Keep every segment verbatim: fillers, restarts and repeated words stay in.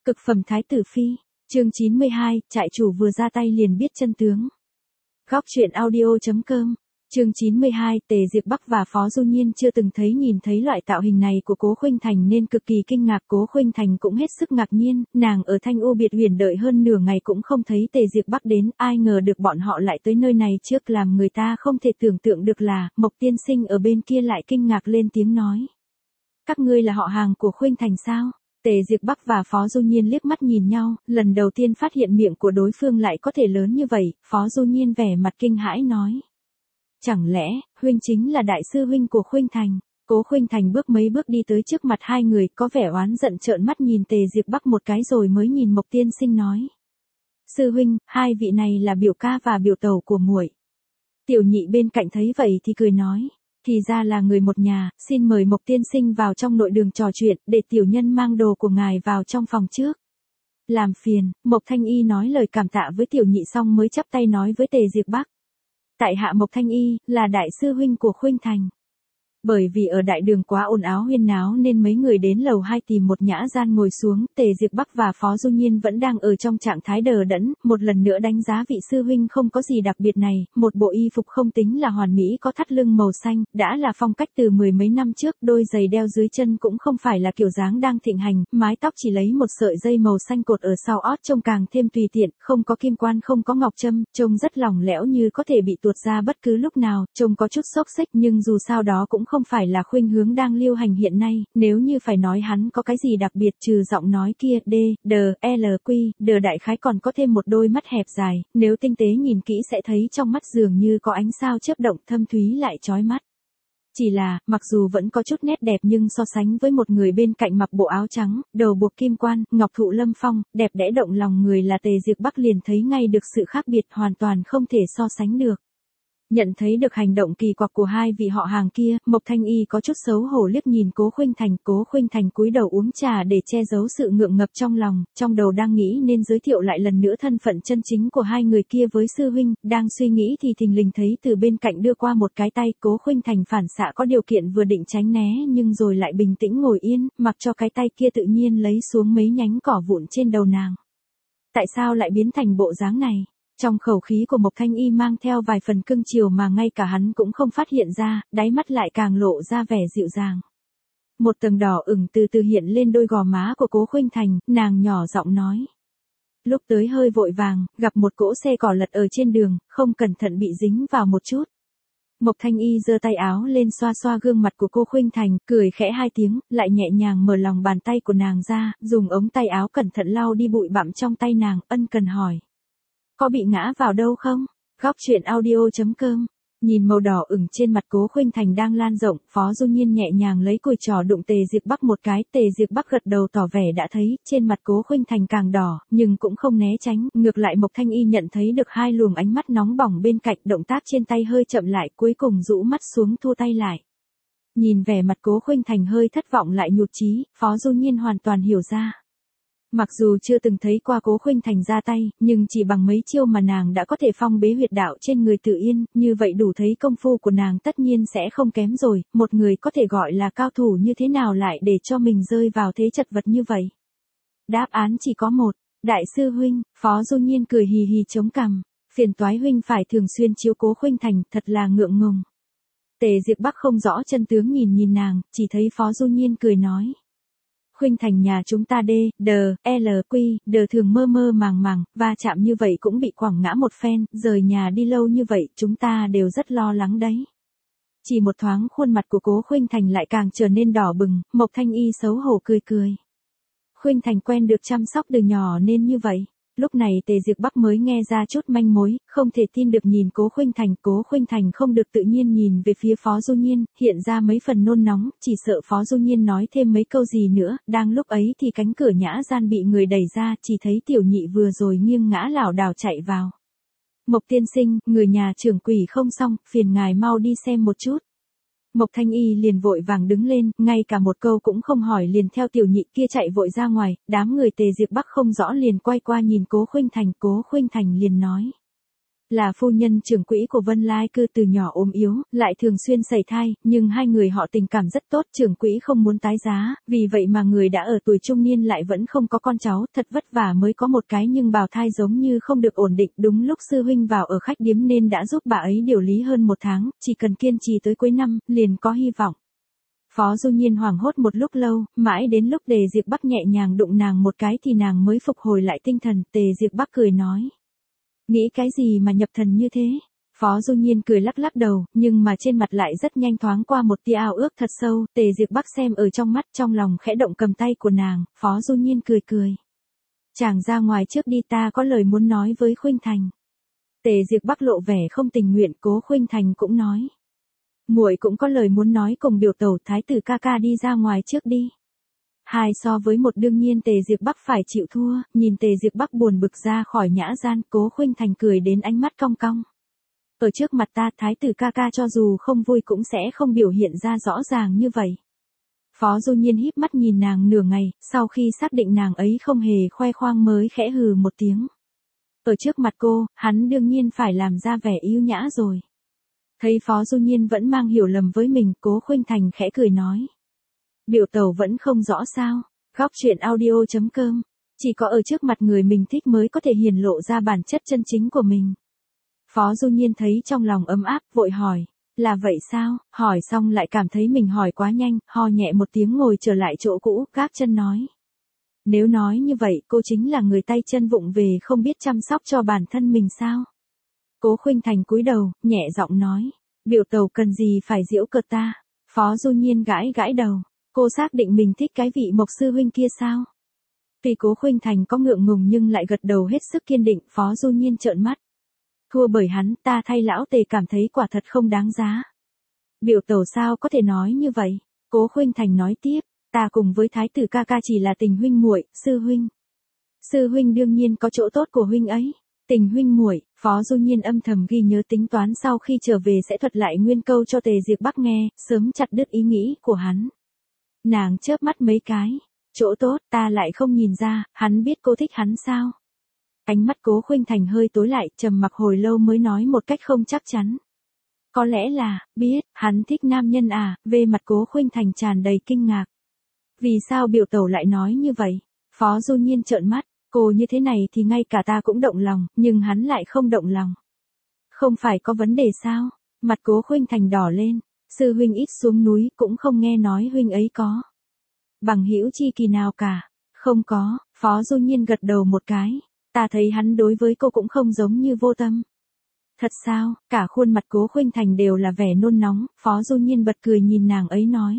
Cực phẩm thái tử phi, chương chín mươi hai, trại chủ vừa ra tay liền biết chân tướng. Góc truyện audio.com, chương chín mươi hai, Tề Diệp Bắc và Phó Du Nhiên chưa từng thấy nhìn thấy loại tạo hình này của Cố Khuynh Thành nên cực kỳ kinh ngạc. Cố Khuynh Thành cũng hết sức ngạc nhiên, nàng ở Thanh U Biệt Huyền đợi hơn nửa ngày cũng không thấy Tề Diệp Bắc đến, ai ngờ được bọn họ lại tới nơi này trước. Làm người ta không thể tưởng tượng được là, Mộc tiên sinh ở bên kia lại kinh ngạc lên tiếng nói. Các ngươi là họ hàng của Khuynh Thành sao? Tề Diệp Bắc và Phó Du Nhiên liếc mắt nhìn nhau, lần đầu tiên phát hiện miệng của đối phương lại có thể lớn như vậy. Phó Du Nhiên vẻ mặt kinh hãi nói. Chẳng lẽ, huynh chính là đại sư huynh của Khuynh Thành? Cố Khuynh Thành bước mấy bước đi tới trước mặt hai người, có vẻ oán giận trợn mắt nhìn Tề Diệp Bắc một cái rồi mới nhìn Mộc tiên sinh nói. Sư huynh, hai vị này là biểu ca và biểu tẩu của muội. Tiểu nhị bên cạnh thấy vậy thì cười nói. Thì ra là người một nhà, xin mời Mộc tiên sinh vào trong nội đường trò chuyện, để tiểu nhân mang đồ của ngài vào trong phòng trước. Làm phiền, Mộc Thanh Y nói lời cảm tạ với tiểu nhị xong mới chắp tay nói với Tề Diệp Bắc. Tại hạ Mộc Thanh Y, là đại sư huynh của Khuynh Thành. Bởi vì ở đại đường quá ồn áo huyên náo nên mấy người đến lầu hai tìm một nhã gian ngồi xuống. Tề Diệp Bắc và Phó Du Nhiên vẫn đang ở trong trạng thái đờ đẫn, một lần nữa đánh giá vị sư huynh không có gì đặc biệt này. Một bộ y phục không tính là hoàn mỹ, có thắt lưng màu xanh, đã là phong cách từ mười mấy năm trước. Đôi giày đeo dưới chân cũng không phải là kiểu dáng đang thịnh hành, mái tóc chỉ lấy một sợi dây màu xanh cột ở sau ót trông càng thêm tùy tiện, không có kim quan không có ngọc trâm, trông rất lỏng lẻo như có thể bị tuột ra bất cứ lúc nào, trông có chút xốc xếch nhưng dù sao đó cũng không phải là khuynh hướng đang lưu hành hiện nay. Nếu như phải nói hắn có cái gì đặc biệt trừ giọng nói kia D, D, L, Q, D đại khái còn có thêm một đôi mắt hẹp dài, nếu tinh tế nhìn kỹ sẽ thấy trong mắt dường như có ánh sao chớp động thâm thúy lại chói mắt. Chỉ là, mặc dù vẫn có chút nét đẹp nhưng so sánh với một người bên cạnh mặc bộ áo trắng, đầu buộc kim quan, ngọc thụ lâm phong, đẹp đẽ động lòng người là Tề Diệp Bắc liền thấy ngay được sự khác biệt hoàn toàn không thể so sánh được. Nhận thấy được hành động kỳ quặc của hai vị họ hàng kia, Mộc Thanh Y có chút xấu hổ liếc nhìn Cố Khuynh Thành. Cố Khuynh Thành cúi đầu uống trà để che giấu sự ngượng ngập trong lòng, trong đầu đang nghĩ nên giới thiệu lại lần nữa thân phận chân chính của hai người kia với sư huynh, đang suy nghĩ thì thình lình thấy từ bên cạnh đưa qua một cái tay. Cố Khuynh Thành phản xạ có điều kiện vừa định tránh né nhưng rồi lại bình tĩnh ngồi yên, mặc cho cái tay kia tự nhiên lấy xuống mấy nhánh cỏ vụn trên đầu nàng. Tại sao lại biến thành bộ dáng này? Trong khẩu khí của Mộc Thanh Y mang theo vài phần cưng chiều mà ngay cả hắn cũng không phát hiện ra, đáy mắt lại càng lộ ra vẻ dịu dàng. Một tầng đỏ ửng từ từ hiện lên đôi gò má của Cố Khuynh Thành, nàng nhỏ giọng nói. Lúc tới hơi vội vàng, gặp một cỗ xe cỏ lật ở trên đường, không cẩn thận bị dính vào một chút. Mộc Thanh Y giơ tay áo lên xoa xoa gương mặt của cô Khuynh Thành, cười khẽ hai tiếng, lại nhẹ nhàng mở lòng bàn tay của nàng ra, dùng ống tay áo cẩn thận lau đi bụi bặm trong tay nàng, ân cần hỏi. Có bị ngã vào đâu không? Góc truyện audio.com. Nhìn màu đỏ ửng trên mặt Cố Khuynh Thành đang lan rộng, Phó Du Nhiên nhẹ nhàng lấy cùi trò đụng Tề Diệp Bắc một cái. Tề Diệp Bắc gật đầu tỏ vẻ đã thấy, trên mặt Cố Khuynh Thành càng đỏ, nhưng cũng không né tránh, ngược lại Mộc Thanh Y nhận thấy được hai luồng ánh mắt nóng bỏng bên cạnh, động tác trên tay hơi chậm lại, cuối cùng rũ mắt xuống thu tay lại. Nhìn vẻ mặt Cố Khuynh Thành hơi thất vọng lại nhụt chí, Phó Du Nhiên hoàn toàn hiểu ra. Mặc dù chưa từng thấy qua Cố Khuynh Thành ra tay, nhưng chỉ bằng mấy chiêu mà nàng đã có thể phong bế huyệt đạo trên người Tử Yên, như vậy đủ thấy công phu của nàng tất nhiên sẽ không kém rồi. Một người có thể gọi là cao thủ như thế nào lại để cho mình rơi vào thế chật vật như vậy? Đáp án chỉ có một, đại sư huynh. Phó Du Nhiên cười hì hì chống cằm, phiền toái huynh phải thường xuyên chiếu Cố Khuynh Thành, thật là ngượng ngùng. Tề Diệp Bắc không rõ chân tướng nhìn nhìn nàng, chỉ thấy Phó Du Nhiên cười nói. Khuynh Thành nhà chúng ta D, D, L, Q, D thường mơ mơ màng màng, va chạm như vậy cũng bị quẳng ngã một phen, rời nhà đi lâu như vậy, chúng ta đều rất lo lắng đấy. Chỉ một thoáng khuôn mặt của Cố Khuynh Thành lại càng trở nên đỏ bừng, Mộc Thanh Y xấu hổ cười cười. Khuynh Thành quen được chăm sóc từ nhỏ nên như vậy. Lúc này Tề Diệp Bắc mới nghe ra chút manh mối, không thể tin được nhìn Cố Khuynh Thành. Cố Khuynh Thành không được tự nhiên nhìn về phía Phó Du Nhiên, hiện ra mấy phần nôn nóng, chỉ sợ Phó Du Nhiên nói thêm mấy câu gì nữa. Đang lúc ấy thì cánh cửa nhã gian bị người đẩy ra, chỉ thấy tiểu nhị vừa rồi nghiêng ngã lảo đảo chạy vào. Mộc tiên sinh, người nhà trưởng quỷ không xong, phiền ngài mau đi xem một chút. Mộc Thanh Y liền vội vàng đứng lên, ngay cả một câu cũng không hỏi liền theo tiểu nhị kia chạy vội ra ngoài. Đám người Tề Diệp Bắc không rõ liền quay qua nhìn Cố Khuynh Thành. Cố Khuynh Thành liền nói. Là phu nhân trưởng quỹ của Vân Lai Cư, từ nhỏ ốm yếu, lại thường xuyên sẩy thai, nhưng hai người họ tình cảm rất tốt, trưởng quỹ không muốn tái giá, vì vậy mà người đã ở tuổi trung niên lại vẫn không có con cháu, thật vất vả mới có một cái nhưng bào thai giống như không được ổn định. Đúng lúc sư huynh vào ở khách điếm nên đã giúp bà ấy điều lý hơn một tháng, chỉ cần kiên trì tới cuối năm, liền có hy vọng. Phó Du Nhiên hoảng hốt một lúc lâu, mãi đến lúc Tề Diệp Bắc nhẹ nhàng đụng nàng một cái thì nàng mới phục hồi lại tinh thần. Tề Diệp Bắc cười nói. Nghĩ cái gì mà nhập thần như thế? Phó Du Nhiên cười lắc lắc đầu, nhưng mà trên mặt lại rất nhanh thoáng qua một tia ao ước thật sâu. Tề Diệp Bắc xem ở trong mắt, trong lòng khẽ động cầm tay của nàng. Phó Du Nhiên cười cười. Chàng ra ngoài trước đi, ta có lời muốn nói với Khuynh Thành. Tề Diệp Bắc lộ vẻ không tình nguyện. Cố Khuynh Thành cũng nói. Muội cũng có lời muốn nói cùng biểu tẩu. Thái tử ca ca đi ra ngoài trước đi. Hai so với một, đương nhiên Tề Diệp Bắc phải chịu thua. Nhìn Tề Diệp Bắc buồn bực ra khỏi nhã gian, Cố Khuynh Thành cười đến ánh mắt cong cong. Ở trước mặt ta, thái tử ca ca cho dù không vui cũng sẽ không biểu hiện ra rõ ràng như vậy. Phó Du Nhiên híp mắt nhìn nàng nửa ngày, sau khi xác định nàng ấy không hề khoe khoang mới khẽ hừ một tiếng. Ở trước mặt cô, hắn đương nhiên phải làm ra vẻ yêu nhã rồi. Thấy Phó Du Nhiên vẫn mang hiểu lầm với mình, Cố Khuynh Thành khẽ cười nói. Biểu tẩu vẫn không rõ sao? Góc truyện audio chấm com. Chỉ có ở trước mặt người mình thích mới có thể hiển lộ ra bản chất chân chính của mình. Phó Du Nhiên thấy trong lòng ấm áp, vội hỏi. Là vậy sao? Hỏi xong lại cảm thấy mình hỏi quá nhanh, ho nhẹ một tiếng ngồi trở lại chỗ cũ, gác chân nói. Nếu nói như vậy, cô chính là người tay chân vụng về không biết chăm sóc cho bản thân mình sao? Cố Khuynh Thành cúi đầu, nhẹ giọng nói. Biểu tẩu cần gì phải giễu cợt ta? Phó Du Nhiên gãi gãi đầu. Cô xác định mình thích cái vị Mộc sư huynh kia sao? Tuy Cố Khuynh Thành có ngượng ngùng nhưng lại gật đầu hết sức kiên định. Phó Du Nhiên trợn mắt. Thua bởi hắn, ta thay lão Tề cảm thấy quả thật không đáng giá. Biểu tẩu sao có thể nói như vậy? Cố Khuynh Thành nói tiếp. Ta cùng với thái tử ca ca chỉ là tình huynh muội, sư huynh. Sư huynh đương nhiên có chỗ tốt của huynh ấy. Tình huynh muội. Phó Du Nhiên âm thầm ghi nhớ tính toán sau khi trở về sẽ thuật lại nguyên câu cho Tề Diệp Bắc nghe, sớm chặt đứt ý nghĩ của hắn. Nàng chớp mắt mấy cái. Chỗ tốt, ta lại không nhìn ra, hắn biết cô thích hắn sao? Ánh mắt Cố Khuynh Thành hơi tối lại, trầm mặc hồi lâu mới nói một cách không chắc chắn. Có lẽ là, biết, hắn thích nam nhân à? Về mặt Cố Khuynh Thành tràn đầy kinh ngạc. Vì sao biểu tẩu lại nói như vậy? Phó Du Nhiên trợn mắt, cô như thế này thì ngay cả ta cũng động lòng, nhưng hắn lại không động lòng. Không phải có vấn đề sao? Mặt Cố Khuynh Thành đỏ lên. Sư huynh ít xuống núi, cũng không nghe nói huynh ấy có bằng hữu chi kỳ nào cả. Không có. Phó Du Nhiên gật đầu một cái. Ta thấy hắn đối với cô cũng không giống như vô tâm. Thật sao? Cả khuôn mặt Cố Khuynh Thành đều là vẻ nôn nóng. Phó Du Nhiên bật cười nhìn nàng ấy nói.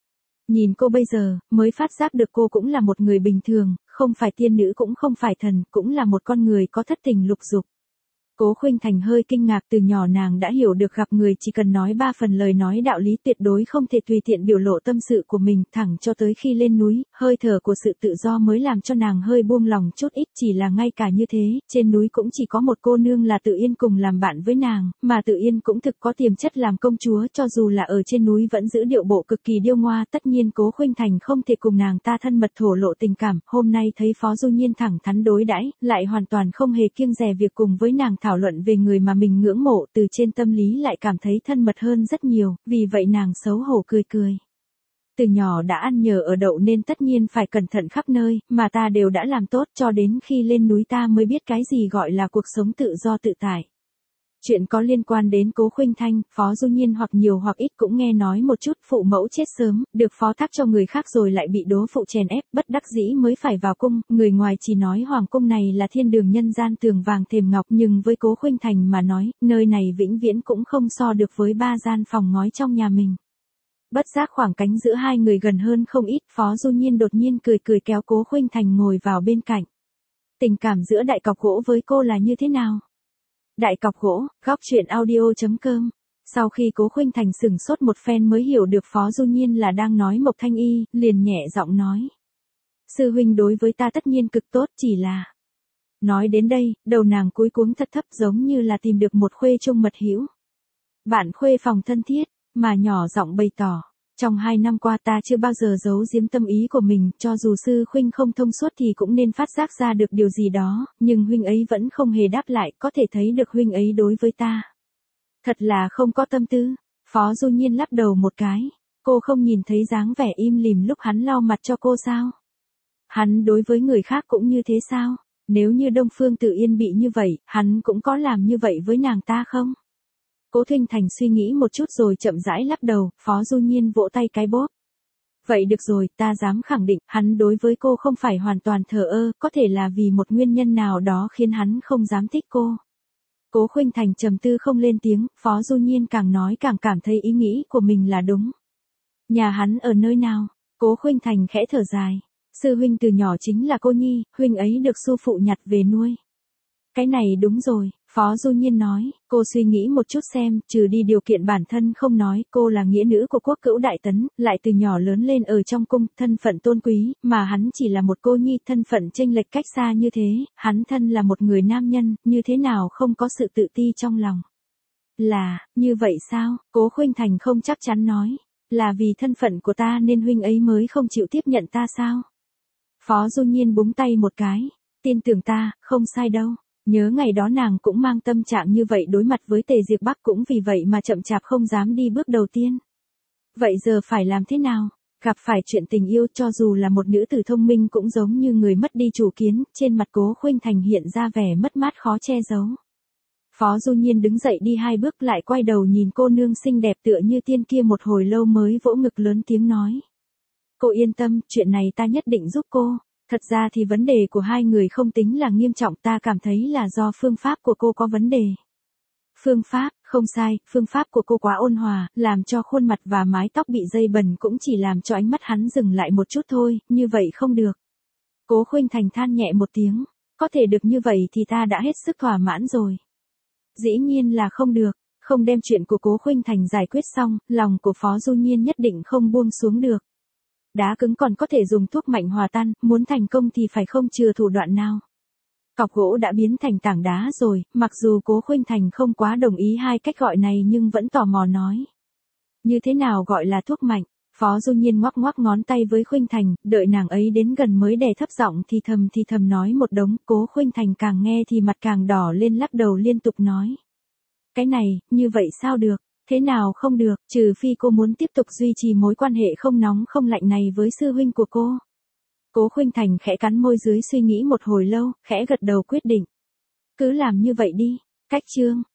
Nhìn cô bây giờ, mới phát giác được cô cũng là một người bình thường, không phải tiên nữ cũng không phải thần, cũng là một con người có thất tình lục dục. Cố Khuynh Thành hơi kinh ngạc, từ nhỏ nàng đã hiểu được gặp người chỉ cần nói ba phần lời nói đạo lý, tuyệt đối không thể tùy tiện biểu lộ tâm sự của mình, thẳng cho tới khi lên núi, hơi thở của sự tự do mới làm cho nàng hơi buông lòng chút ít. Chỉ là ngay cả như thế, trên núi cũng chỉ có một cô nương là Tự Yên cùng làm bạn với nàng, mà Tự Yên cũng thực có tiềm chất làm công chúa, cho dù là ở trên núi vẫn giữ điệu bộ cực kỳ điêu ngoa. Tất nhiên Cố Khuynh Thành không thể cùng nàng ta thân mật thổ lộ tình cảm. Hôm nay thấy Phó Du Nhiên thẳng thắn đối đãi, lại hoàn toàn không hề kiêng dè việc cùng với nàng thảo luận về người mà mình ngưỡng mộ, từ trên tâm lý lại cảm thấy thân mật hơn rất nhiều, vì vậy nàng xấu hổ cười cười. Từ nhỏ đã ăn nhờ ở đậu nên tất nhiên phải cẩn thận khắp nơi, mà ta đều đã làm tốt, cho đến khi lên núi ta mới biết cái gì gọi là cuộc sống tự do tự tại. Chuyện có liên quan đến Cố Khuynh Thành, Phó Du Nhiên hoặc nhiều hoặc ít cũng nghe nói một chút. Phụ mẫu chết sớm, được phó thác cho người khác rồi lại bị đố phụ chèn ép, bất đắc dĩ mới phải vào cung. Người ngoài chỉ nói hoàng cung này là thiên đường nhân gian tường vàng thềm ngọc, nhưng với Cố Khuynh Thành mà nói, nơi này vĩnh viễn cũng không so được với ba gian phòng ngói trong nhà mình. Bất giác khoảng cách giữa hai người gần hơn không ít. Phó Du Nhiên đột nhiên cười cười kéo Cố Khuynh Thành ngồi vào bên cạnh. Tình cảm giữa đại cọc gỗ với cô là như thế nào? Đại cọc gỗ, góc truyện audio chấm com. Sau khi Cố Khuynh Thành sửng sốt một phen mới hiểu được Phó Du Nhiên là đang nói Mộc Thanh Y, liền nhẹ giọng nói. Sư huynh đối với ta tất nhiên cực tốt, chỉ là... Nói đến đây, đầu nàng cúi cuống thật thấp giống như là tìm được một khuê trung mật hữu. Bạn khuê phòng thân thiết, mà nhỏ giọng bày tỏ. Trong hai năm qua ta chưa bao giờ giấu giếm tâm ý của mình, cho dù sư huynh không thông suốt thì cũng nên phát giác ra được điều gì đó, nhưng huynh ấy vẫn không hề đáp lại, có thể thấy được huynh ấy đối với ta. Thật là không có tâm tư. Phó Du Nhiên lắc đầu một cái. Cô không nhìn thấy dáng vẻ im lìm lúc hắn lau mặt cho cô sao? Hắn đối với người khác cũng như thế sao? Nếu như Đông Phương Tự Yên bị như vậy, hắn cũng có làm như vậy với nàng ta không? Cố Thinh Thành suy nghĩ một chút rồi chậm rãi lắc đầu, Phó Du Nhiên vỗ tay cái bóp. Vậy được rồi, ta dám khẳng định, hắn đối với cô không phải hoàn toàn thờ ơ, có thể là vì một nguyên nhân nào đó khiến hắn không dám thích cô. Cố Khuynh Thành trầm tư không lên tiếng, Phó Du Nhiên càng nói càng cảm thấy ý nghĩ của mình là đúng. Nhà hắn ở nơi nào? Cố Khuynh Thành khẽ thở dài. Sư huynh từ nhỏ chính là cô nhi, huynh ấy được sư phụ nhặt về nuôi. Cái này đúng rồi, Phó Du Nhiên nói, cô suy nghĩ một chút xem, trừ đi điều kiện bản thân không nói, cô là nghĩa nữ của quốc cữu đại tấn, lại từ nhỏ lớn lên ở trong cung, thân phận tôn quý, mà hắn chỉ là một cô nhi, thân phận chênh lệch cách xa như thế, hắn thân là một người nam nhân, như thế nào không có sự tự ti trong lòng. Là, như vậy sao? Cố Khuynh Thành không chắc chắn nói, là vì thân phận của ta nên huynh ấy mới không chịu tiếp nhận ta sao? Phó Du Nhiên búng tay một cái, tin tưởng ta, không sai đâu. Nhớ ngày đó nàng cũng mang tâm trạng như vậy đối mặt với Tề Diệp Bắc, cũng vì vậy mà chậm chạp không dám đi bước đầu tiên. Vậy giờ phải làm thế nào? Gặp phải chuyện tình yêu, cho dù là một nữ tử thông minh cũng giống như người mất đi chủ kiến, trên mặt Cố Khuynh Thành hiện ra vẻ mất mát khó che giấu. Phó Du Nhiên đứng dậy đi hai bước lại quay đầu nhìn cô nương xinh đẹp tựa như tiên kia một hồi lâu mới vỗ ngực lớn tiếng nói. Cô yên tâm, chuyện này ta nhất định giúp cô. Thật ra thì vấn đề của hai người không tính là nghiêm trọng, ta cảm thấy là do phương pháp của cô có vấn đề. Phương pháp, không sai, phương pháp của cô quá ôn hòa, làm cho khuôn mặt và mái tóc bị dây bẩn cũng chỉ làm cho ánh mắt hắn dừng lại một chút thôi, như vậy không được. Cố Khuynh Thành than nhẹ một tiếng, có thể được như vậy thì ta đã hết sức thỏa mãn rồi. Dĩ nhiên là không được, không đem chuyện của Cố Khuynh Thành giải quyết xong, lòng của Phó Du Nhiên nhất định không buông xuống được. Đá cứng còn có thể dùng thuốc mạnh hòa tan, muốn thành công thì phải không chừa thủ đoạn nào. Cọc gỗ đã biến thành tảng đá rồi, mặc dù Cố Khuynh Thành không quá đồng ý hai cách gọi này nhưng vẫn tò mò nói. Như thế nào gọi là thuốc mạnh? Phó Du Nhiên ngoắc ngoắc ngón tay với Khuynh Thành, đợi nàng ấy đến gần mới đè thấp giọng thì thầm thì thầm nói một đống, Cố Khuynh Thành càng nghe thì mặt càng đỏ lên lắc đầu liên tục nói. Cái này, như vậy sao được? Thế nào không được, trừ phi cô muốn tiếp tục duy trì mối quan hệ không nóng không lạnh này với sư huynh của cô. Cố Khuynh Thành khẽ cắn môi dưới suy nghĩ một hồi lâu, khẽ gật đầu quyết định. Cứ làm như vậy đi. Cách chương